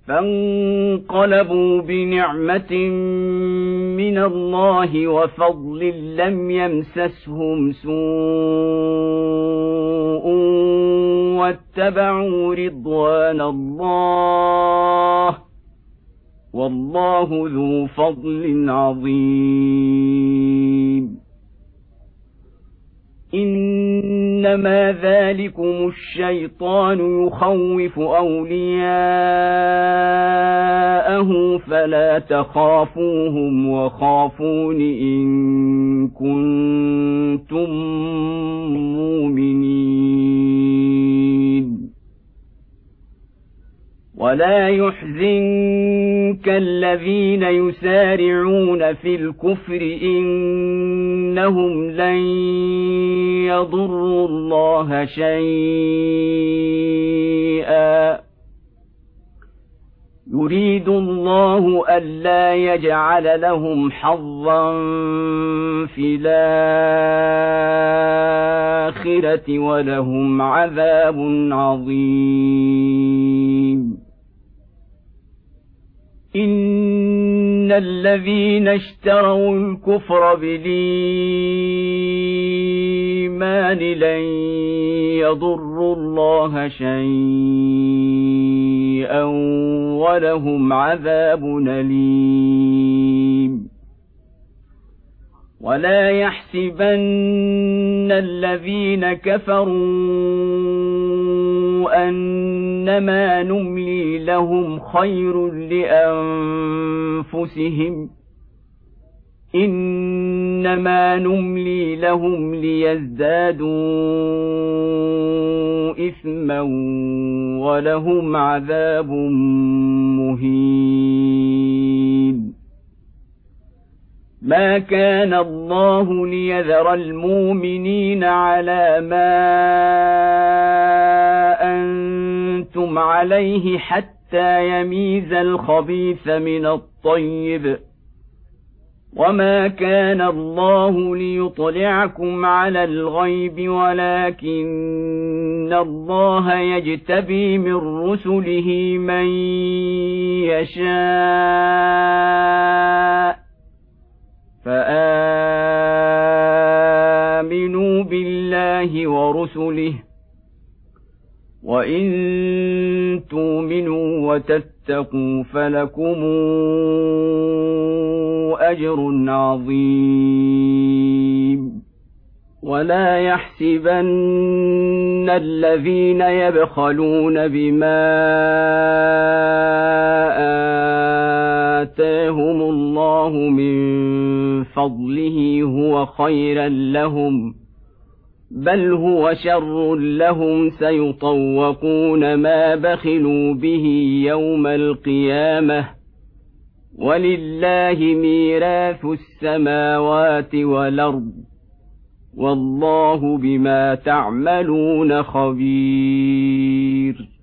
فانقلبوا بنعمة من الله وفضل لم يمسسهم سوء واتبعوا رضوان الله والله ذو فضل عظيم. إنما ذلكم الشيطان يخوف أولياءه فلا تخافوهم وخافون إن كنتم مؤمنين. ولا يحزنك الذين يسارعون في الكفر إنهم لن يضروا الله شيئا يريد الله ألا يجعل لهم حظا في الآخرة ولهم عذاب عظيم. إن الذين اشتروا الكفر بالإيمان لن يضروا الله شيئا ولهم عذاب أليم. ولا يحسبن الذين كفروا أنما نملي لهم خير لأنفسهم إنما نملي لهم ليزدادوا إثما ولهم عذاب مهين. ما كان الله ليذر المؤمنين على ما أنتم عليه حتى يميز الخبيث من الطيب وما كان الله ليطلعكم على الغيب ولكن الله يجتبي من رسله من يشاء فآمنوا بالله ورسله وإن تؤمنوا وتتقوا فلكم أجر عظيم. ولا يحسبن الذين يبخلون بما آتاهم الله من فضله هو خيرا لهم بل هو شر لهم سيطوقون ما بخلوا به يوم القيامة ولله ميراث السماوات والأرض والله بما تعملون خبير.